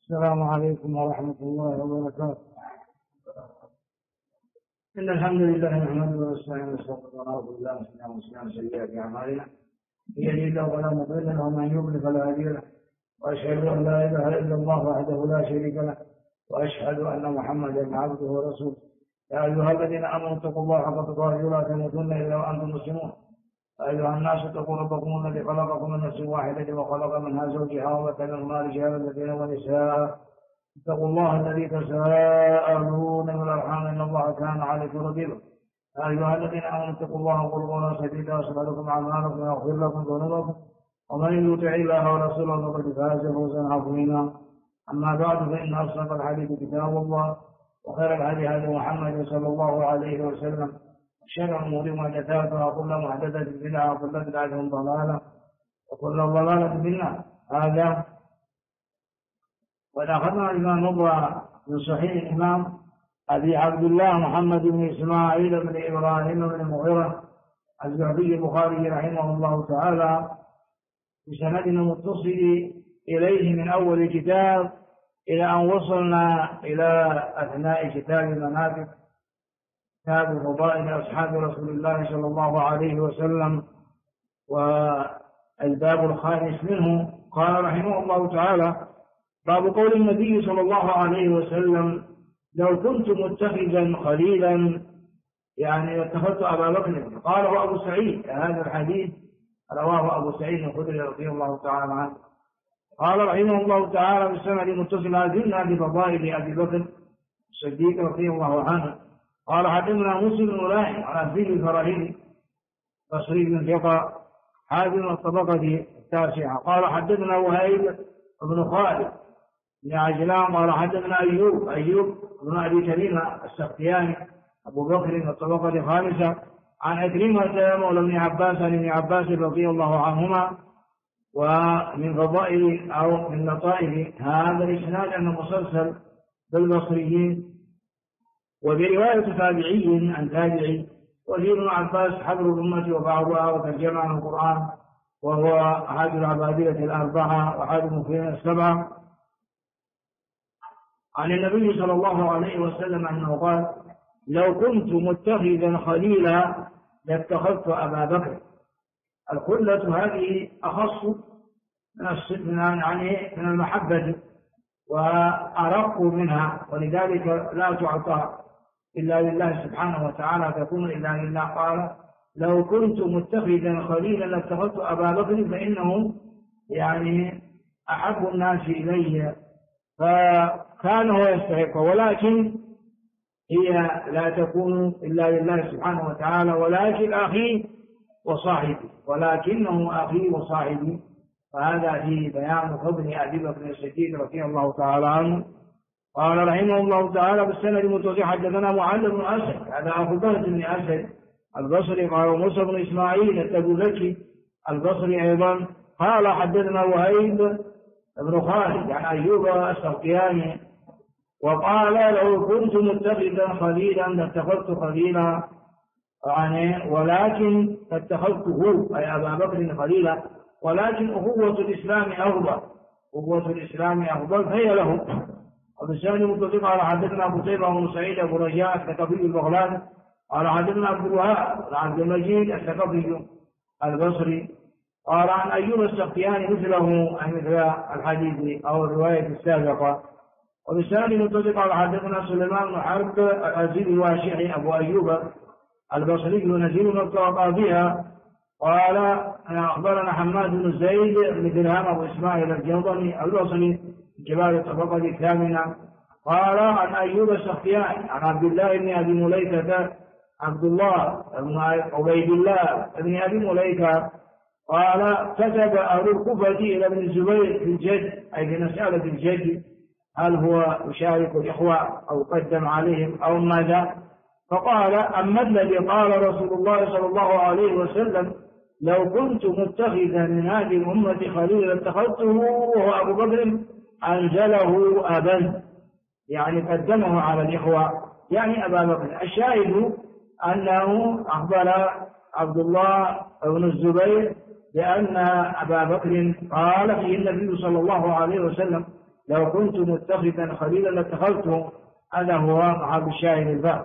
السلام عليكم ورحمة الله وبركاته. إن الحمد لله نحمده ونستعينه ونستغفره ونعوذ بالله من شرور سيئات أعمالنا، من يهده الله فلا مضل له ومن يضلل فلا هادي له، وأشهد أن لا إله إلا الله وحده لا شريك له، وأشهد أن محمدا عبده ورسوله. يا أيها الذين آمنوا اتقوا الله حق تقاته ولا تموتن إلا وأنتم مسلمون. أيها الناس اتقوا ربكم الذي خلقكم من نفس واحدة وخلق منها زوجها وبث منهما رجالا كثيرا ونساء. اتقوا الله الذي تساءلون بالأرحام إن الله كان عليكم رقيبا. يا أيها الذين آمنوا اتقوا الله وقولوا قولا سديدا يصلح لكم أعمالكم ويغفر لكم ذنوبكم، ومن يطع الله ورسوله فقد فاز فوزا عظيما. أما بعد، فإن أصدق الحديث كتاب الله، وخير الهدي هدي محمد صلى الله عليه وسلم، شر الأمور محدثاتها، وكل محدثة بدعة، وكل بدعة ضلالة، وكل ضلالة في النار. هذا وإذا أخذنا الإمام نظرة من صحيح الإمام أبي عبد الله محمد بن إسماعيل بن إبراهيم بن المغيرة الزهري البخاري رحمه الله تعالى بسند متصل إليه من أول الكتاب إلى أن وصلنا إلى أثناء كتاب المنافق، كتاب فضائل أصحاب رسول الله صلى الله عليه وسلم، والباب الخامس منه. قال رحمه الله تعالى: باب قول النبي صلى الله عليه وسلم: لو كنت متخذا خليلا، يعني اتخذت أبا بكر. قاله أبو سعيد. هذا الحديث رواه أبو سعيد الخدري رضي الله تعالى عنه. قال رحمه الله تعالى بالسند المتصل: زلنا بفضائل أبي بكر الصديق رضي الله عنه. قال حدثنا مسلم بن راهب عن عبد الفراهيدي بصري بن ثقة حازم الطبقة التاسعة. قال حدثنا وهيب بن خالد بن عجلان قال حدثنا أيوب بن أبي كريمة السختياني أبو بكر الطبقة الخامسة عن عكرمة مولى ابن عباس عن ابن عباس رضي الله عنهما. ومن فضائل أو من لطائف هذا الإسناد أنه مسلسل بالبصريين، وبرواية تابعي عن تابعي. وفي ابن عباس حبر الأمة وبعضها وترجم عن القرآن، وهو أحد العبادلة الأربعة وأحد المفيدين السبعة. عن النبي صلى الله عليه وسلم أنه قال: لو كنت متخذا خليلا لاتخذت أبا بكر. الخلة هذه أخص من المحبة وأرق منها، ولذلك لا تعطى إلا لله سبحانه وتعالى، تكون إلا لله. قال: لو كنت متخذا خليلا لاتخذت أبا بكر، فإنه يعني أحب الناس إلي، فكان هو يستحق، ولكن هي لا تكون إلا لله سبحانه وتعالى. ولكن أخي وصاحبي، ولكنه أخي وصاحبي. فهذا في بيان فضل أبي بكر الصديق رضي الله تعالى عنه. قال رحمه الله تعالى بالسند المتصل: حدثنا معل بن أسد، هذا أخو بهز بن أسد البصري. قال موسى بن إسماعيل التبوذكي البصري أيضا. قال حدثنا وهيب بن خالد عن أيوب السختياني. وقال: لو كنت متخذا خليلا لاتخذت خليلا، يعني ولكن اتخذته أي أبا بكر خليلا، ولكن أخوة الإسلام أفضل، أخوة الإسلام أفضل، فهي له. وبالسند المتصل قال حدثنا قتيبة بن سعيد أبو رجاء الثقفي البغلاني قال حدثنا عبد الوهاب عبد المجيد الثقفي البصري. قال عن أيوب السختياني مثله أي مثل الحديث أو الرواية السابقة. وبالسند المتصل قال حدثنا سليمان بن حرب الأزيد الواشعي أبو أيوب البصري نزيل الطبقة بها. قال أخبرنا حماد بن زيد بن درهم أبو إسماعيل الجوضني البصري كبار الطبقة الثامنة. قال عن أيوب السختياني عن عبد الله بن أبي مليكة عبد الله بن عبيد الله بن أبي مليكة قال: كتب أهل الكوفة إلى ابن الزبير في الجد، أي في مسألة الجد، هل هو يشارك الإخوة أو قدم عليهم أو ماذا؟ فقال: أما الذي قال رسول الله صلى الله عليه وسلم: لو كنت متخذا من هذه الأمة خليلا لاتخذته، وهو أبو بكر، أنزله أبا، يعني قدمه على الإخوة، يعني أبا بكر. الشاهد أنه أخبر عبد الله بن الزبير بأن أبا بكر قال فيه النبي صلى الله عليه وسلم: لو كنت متخذا خليلا لاتخذته. هذا هو محل الشاهد الباب.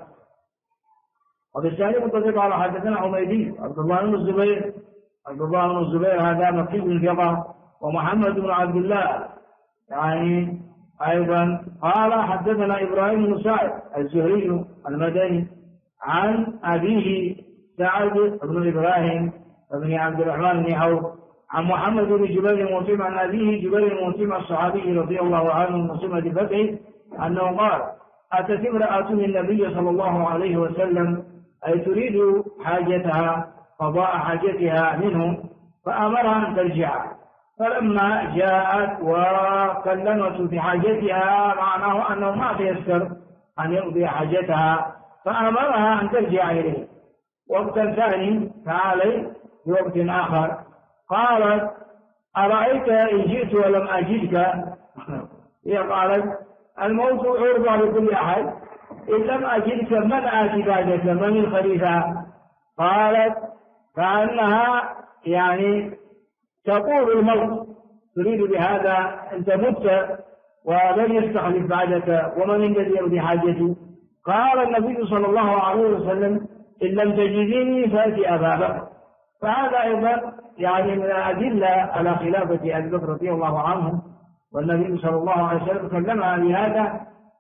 وبالتالي متفق على حدثنا حميدي عبد الله بن الزبير. عبد الله بن الزبير هذا مكي ثقة. ومحمد بن عبد الله يعني أيضا قال حدثنا إبراهيم بن سعد الزهري المدني عن أبيه سعد بن إبراهيم بن عبد الرحمن بن عوف عن محمد بن جبير الموسم عن أبيه جبير الموسم الصحابي رضي الله عنه الموسم بفتحه أنه قال أتت امرأة النبي صلى الله عليه وسلم أي تريد حاجتها قضاء حاجتها منه فأمرها أن ترجع. فلما جاءت وكلمت في حاجتها معناه أنه ما تيسر أن يقضي حاجتها فأمرها أن ترجع إليه. وقت ثاني تعالي في وقت آخر قالت أرأيت إن جئت ولم أجدك. هي قالت الموت عرضة لكل أحد، إن لم أجدك من آتي بعدك من الخليفة؟ قالت كأنها يعني تقول الموت، تريد بهذا أنت مت ولن يستخلف بعدك ومن الذي يقضي حاجتي؟ قال النبي صلى الله عليه وسلم إن لم تجديني فأتي أبا بكر. فهذا أيضا يعني من الأدلة على خلافة أبي بكر رضي الله عنه، والنبي صلى الله عليه وسلم كلمها بهذا،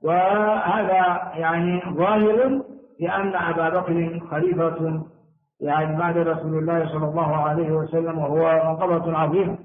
وهذا يعني ظاهر لأن أبا بكر خليفة يعني بعد رسول الله صلى الله عليه وسلم وهو منقبة عظيمة.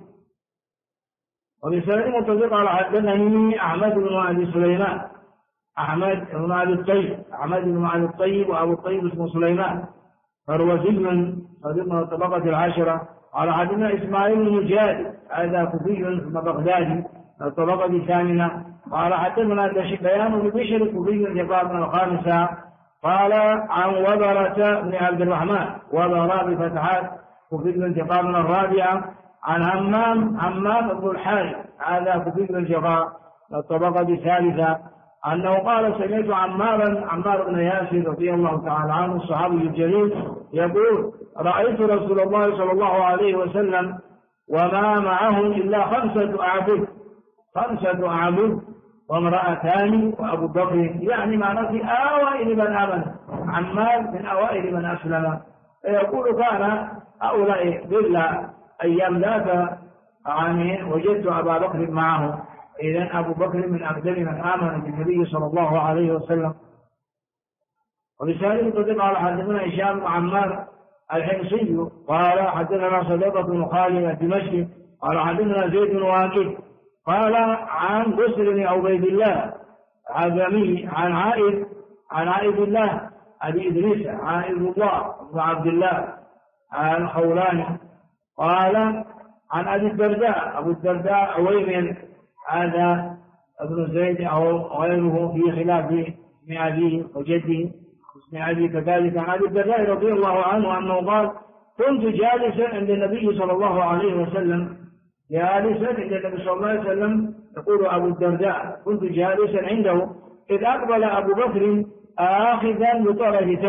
وبسند متفق على حدثني أحمد بن أبي سليمان أحمد بن أبي الطيب وأبو الطيب اسمه سليمان فروزي صديق من الطبقة العاشرة. على حدثنا إسماعيل بن مجاهد هذا كوفي بغدادي الطبقة الثامنة. قال حدثنا بيان بن بشر كوفي ثقة من الخامسة. قال عن وبرة بن عبد الرحمن وبرة بفتحات كوفي ثقة من الرابعة. عن همام بن الحارث هذا كوفي ثقة من الطبقة الثالثة أنه قال سمعت عمار بن ياسر رضي الله تعالى عنه الصحابي الجليل يقول رأيت رسول الله صلى الله عليه وسلم وما معهم إلا 5 أعبد وامرأتان وأبو بكر، يعني معناه في أوائل من آمن، عمار من أوائل من أسلم. يقول كان هؤلاء بالله أيام ذاك يعني وجدت أبا بكر معه، إذن أبو بكر من أقدم من آمن بالنبي صلى الله عليه وسلم. وبسالي تدل على حدثنا هشام بن عمار الحمصي قال حدثنا صديقة بن خالد الدمشقي قال حدثنا زيد بن واكد قال عن بسر بن عبيد الله عزمي عن عائد الله أبي إدريس عائد الله بن عبد الله عن خولاني قال عن أبي الدرداء عويمر هذا ابن زيد أو غيره في خلاف اسم أبيه وجده اسم أبيه كذلك. عن أبي الدرداء رضي الله عنه أنه قال كنت جالسا عند النبي صلى الله عليه وسلم يقول أبو الدرداء كنت جالسا عنده إذ أقبل أبو بكر آخذا بطرف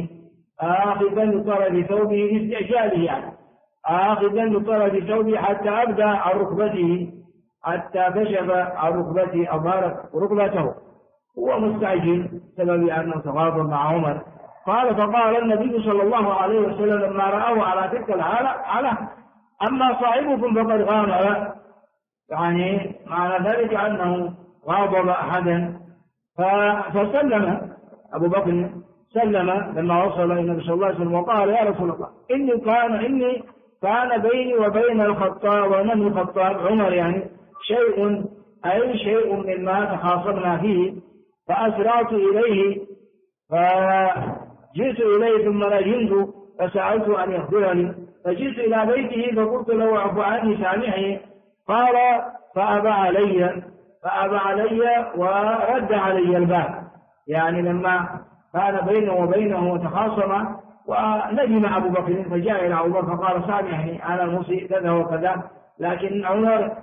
ثوبه لاستعجاله، يعني آخذا بطرف ثوبه حتى أبدى عن ركبته، حتى كشف عن ركبته أظهرت ركبته، هو مستعجل بسبب أنه تغاضب مع عمر. فقال النبي صلى الله عليه وسلم لما رأوه على تلك الحالة أما صاحبكم فقد غامر، يعني معنى ذلك أنه غاضب أحدا. فسلم أبو بكر لما وصل إلى النبي صلى الله عليه وسلم وقال يا رسول الله إني كان بيني وبين الخطاب ونبي الخطاب عمر يعني شيء مما تخاصمنا فيه، فأسرعت إليه فجئت إليه ثم ندمت فسألت أن يخبرني، فجئت إلى بيته فقلت له اعف عني سامحني، قال فأبى علي ورد علي الباب، يعني لما كان بينه وبينه تخاصم وندم أبو بكر فجاء إلى عمر فقال سامحني أنا المسيء كذا وكذا، لكن عمر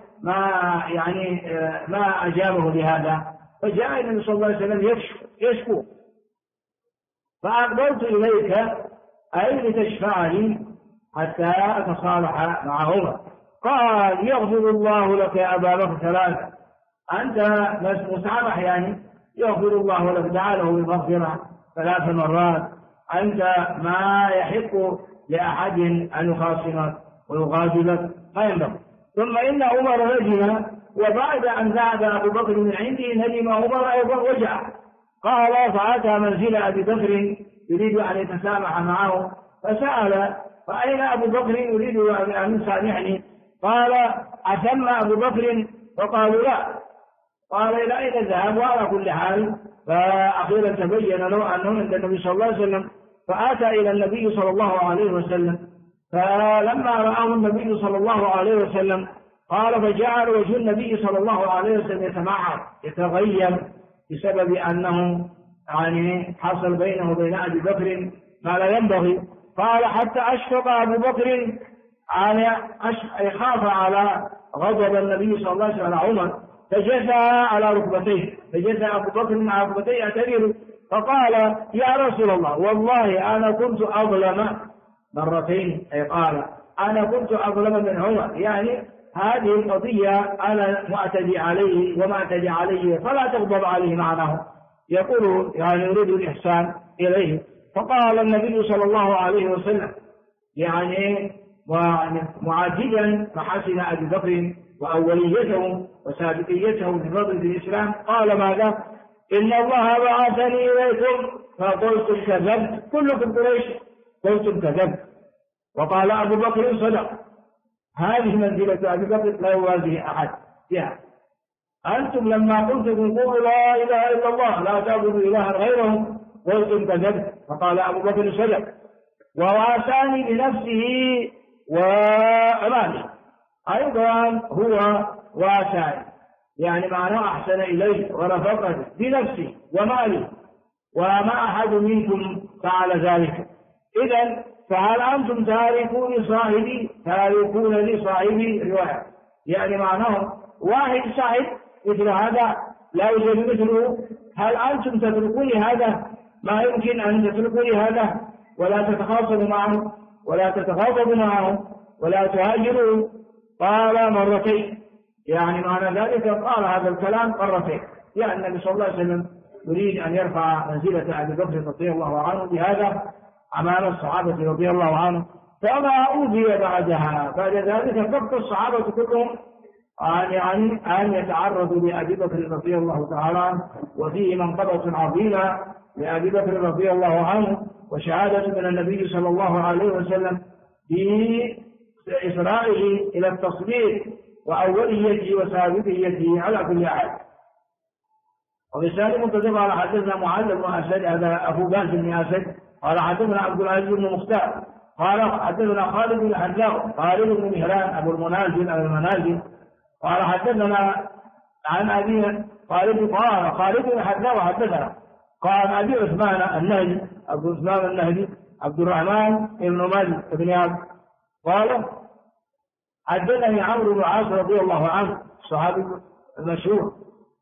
ما أجابه لهذا، فجاء النبي صلى الله عليه وسلم يشكو فأقبلت إليك أي لتشفعني حتى أتصالح مع عمر. قال يغفر الله لك يا أبا بكر 3، أنت مسامح يعني يغفر الله لك، دعاله بالمغفرة 3 مرات. أنت ما يحق لأحد أن يخاصمك ويغاضبك، ما ينبغي. ثم إن عمر ندم، وبعد أن ذهب أبو بكر من عنده ندم عمر أيضا وجع. قال فأتى منزل أبي بكر يريد أن يتسامح معه، فسأل فأين أبو بكر يريد أن يسامحني؟ قال أثم أبو بكر؟ فقالوا لا. قال إلى أين الذهاب؟ وعلى كل حال فأخيرا تبين له أنه عند النبي صلى الله عليه وسلم، فأتى إلى النبي صلى الله عليه وسلم، فلما رآه النبي صلى الله عليه وسلم قال فجعل وجه النبي صلى الله عليه وسلم يتمعر يتغير بسبب أنه يعني حصل بينه وبين أبي بكر ما لا ينبغي. قال حتى أشفق أبو بكر يخاف على غضب النبي صلى الله عليه وسلم على عمر، فجثى على ركبتيه، فجثى أبو بكر على ركبتيه يعتذر، فقال يا رسول الله والله أنا كنت أظلم مرتين، أي قال أنا كنت أظلم من عمر، يعني هذه القضية أنا معتدي عليه وما اعتدي عليه، فلا تغضب عليه معناه، يقول يعني يريد الإحسان إليه. فقال النبي صلى الله عليه وسلم يعني معاجلا محاسن أبي بكر وأوليته وسابقيته لفضل الإسلام، قال ماذا؟ إن الله بعثني إليكم فقلتم كذبت، كلكم قريش قلتم كذبت. وقال أبو بكر صدق، هذه منزلة أبي بكر لا يوازيه أحد فيها. أنتم لما قلتم قولوا لا إله إلا الله لا تعبدوا إلها غيره قلتم كذبت، فقال أبو بكر صدق. وواساني بنفسه وأمانه، أيضا هو واساني يعني معناه أحسن إليه ورفقته بنفسه وماله، وما أحد منكم فعل ذلك. إذن فهل أنتم تاركون لي صاحبي رواية، يعني معناه واحد صاحب مثل هذا لا يوجد مثله، هل أنتم تتركوني هذا؟ ما يمكن أن تتركوني هذا ولا تتخاصموا معه ولا تتغاضبوا معه ولا تهاجروا. قال مرتين، يعني معنى ذلك قال هذا الكلام مرتين، يعني النبي صلى الله عليه وسلم يريد أن يرفع منزلة أبي بكر رضي الله عنه بهذا أمام الصحابة رضي الله عنهم، فما أوذي بعدها. بعد ذلك فقط الصحابة كلهم يعني أن يتعرضوا لأبي بكر رضي الله تعالى عنه، وفيه منقبة عظيمة لأبي بكر رضي الله عنه، وشهادة من النبي صلى الله عليه وسلم بإسرائه إلى التصديق وأوليته وسابقيته على كل حال. وبسالم منتظم على حدثنا معاذ بن أسد، هذا أبو باز بن أسد، قال حدثنا عبد العزيز بن مختار قال حدثنا خالد بن حذاء خالد بن مهران أبو المنازل قال حدثنا عن أبي خالد بن حذاء حدثنا قال أبي عثمان النهدي أبو عثمان النهدي عبد الرحمن بن مالك بن عبد قال حدثني عمرو بن العاص رضي الله عنه الصحابي المشهور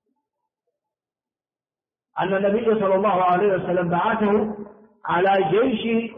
أن النبي صلى الله عليه وسلم بعثه على جيش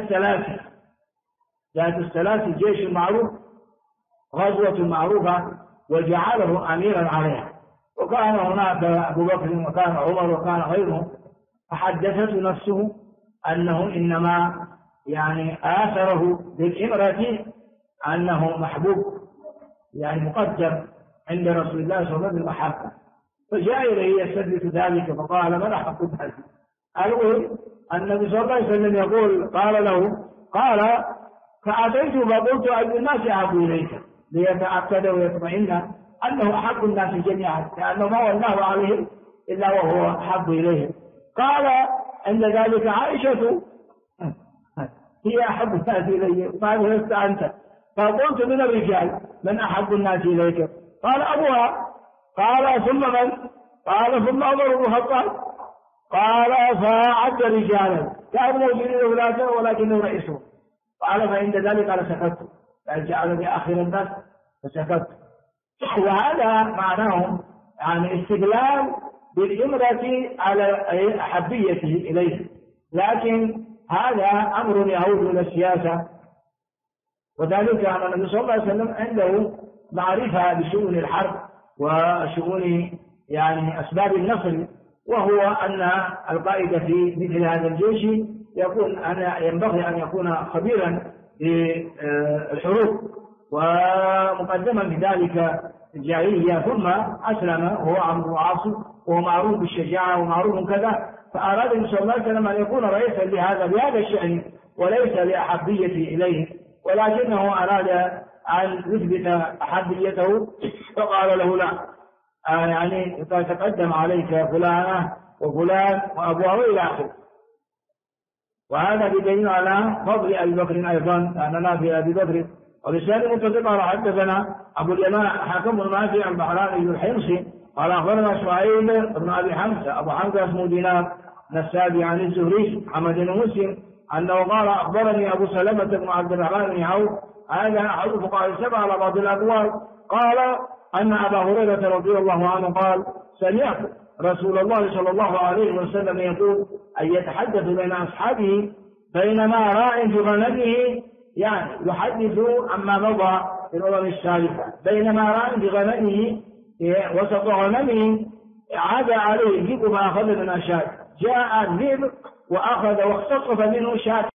ذات الثلاث جيش معروف، غزوة معروفة، وجعله أميرا عليها، وكان هناك أبو بكر وكان عمر وكان غيره، فحدثته نفسه أنه إنما يعني آثره بالإمرة أنه محبوب يعني مقدر عند رسول الله صلى الله عليه وسلم المحبة، فجاء إليه يستدرك ذلك فقال من أحق الناس؟ الأول النبي صلى الله عليه وسلم يقول قال له قال فأتيت فقلت أي الناس أحب إليك ليتأكد ويطمئن أنه أحب الناس جميعا، لأنه ما ولاه عليه إلا وهو أحب إليه. قال عند ذلك عائشة هي أحب الناس إلي، قال لست أنت، فقلت من الرجال من أحب الناس إليك؟ قال أبوها. قال ثم من؟ قال ثم عمر بن الخطاب. قال فعد رجالا كانوا موجودين ولاده ولكنه رئيسه. قال فعند ذلك قال سكت، فجعلني آخر الناس فسكت. وهذا معناه يعني استدلال بالإمرة على أحبيته إليه، لكن هذا أمر يعود إلى السياسة، وذلك أن النبي صلى الله عليه وسلم عنده معرفة بشؤون الحرب وشؤون يعني أسباب النصر، وهو أن القائد في مثل هذا الجيش ينبغي أن يكون خبيرا بالحروب ومقدما بذلك الجاهلية، ثم أسلم وهو عمرو بن العاص وهو معروف بالشجاعة ومعروف كذا، فأراد النبي صلى الله عليه وسلم أن يكون رئيسا بهذا الشأن وليس لأحبيته إليه، ولكنه أراد أن يثبت أحبيته فقال له لا، يعني تقدم عليك فلانة وفلان وأبوه إلى آخره. وهذا بدليل على فضل أبي بكر أيضا، أننا في أبي بكر. ولسان متصل قال حدثنا أبو اليمان حكم بن نافع البحراني الحمصي قال أخبرنا شعيب بن أبي حمزة أبو حمزة اسمه دينار نسابي عن الزهري محمد بن مسلم أنه قال أخبرني أبو سلمة بن عبد الرحمن بن عوف هذا أحد فقهاء السبعة على بعض الأقوال، قال أن أبا هريرة رضي الله عنه قال سمعت رسول الله صلى الله عليه وسلم يقول أن يتحدث بين أصحابه بينما راع في غنمه، يعني يحدث عما مضى في الأمم السابقة، بينما راع في غنمه وسط غنمه عاد عليه الذئب فأخذ من شاة، جاء الذئب وأخذ واختطف منه شاة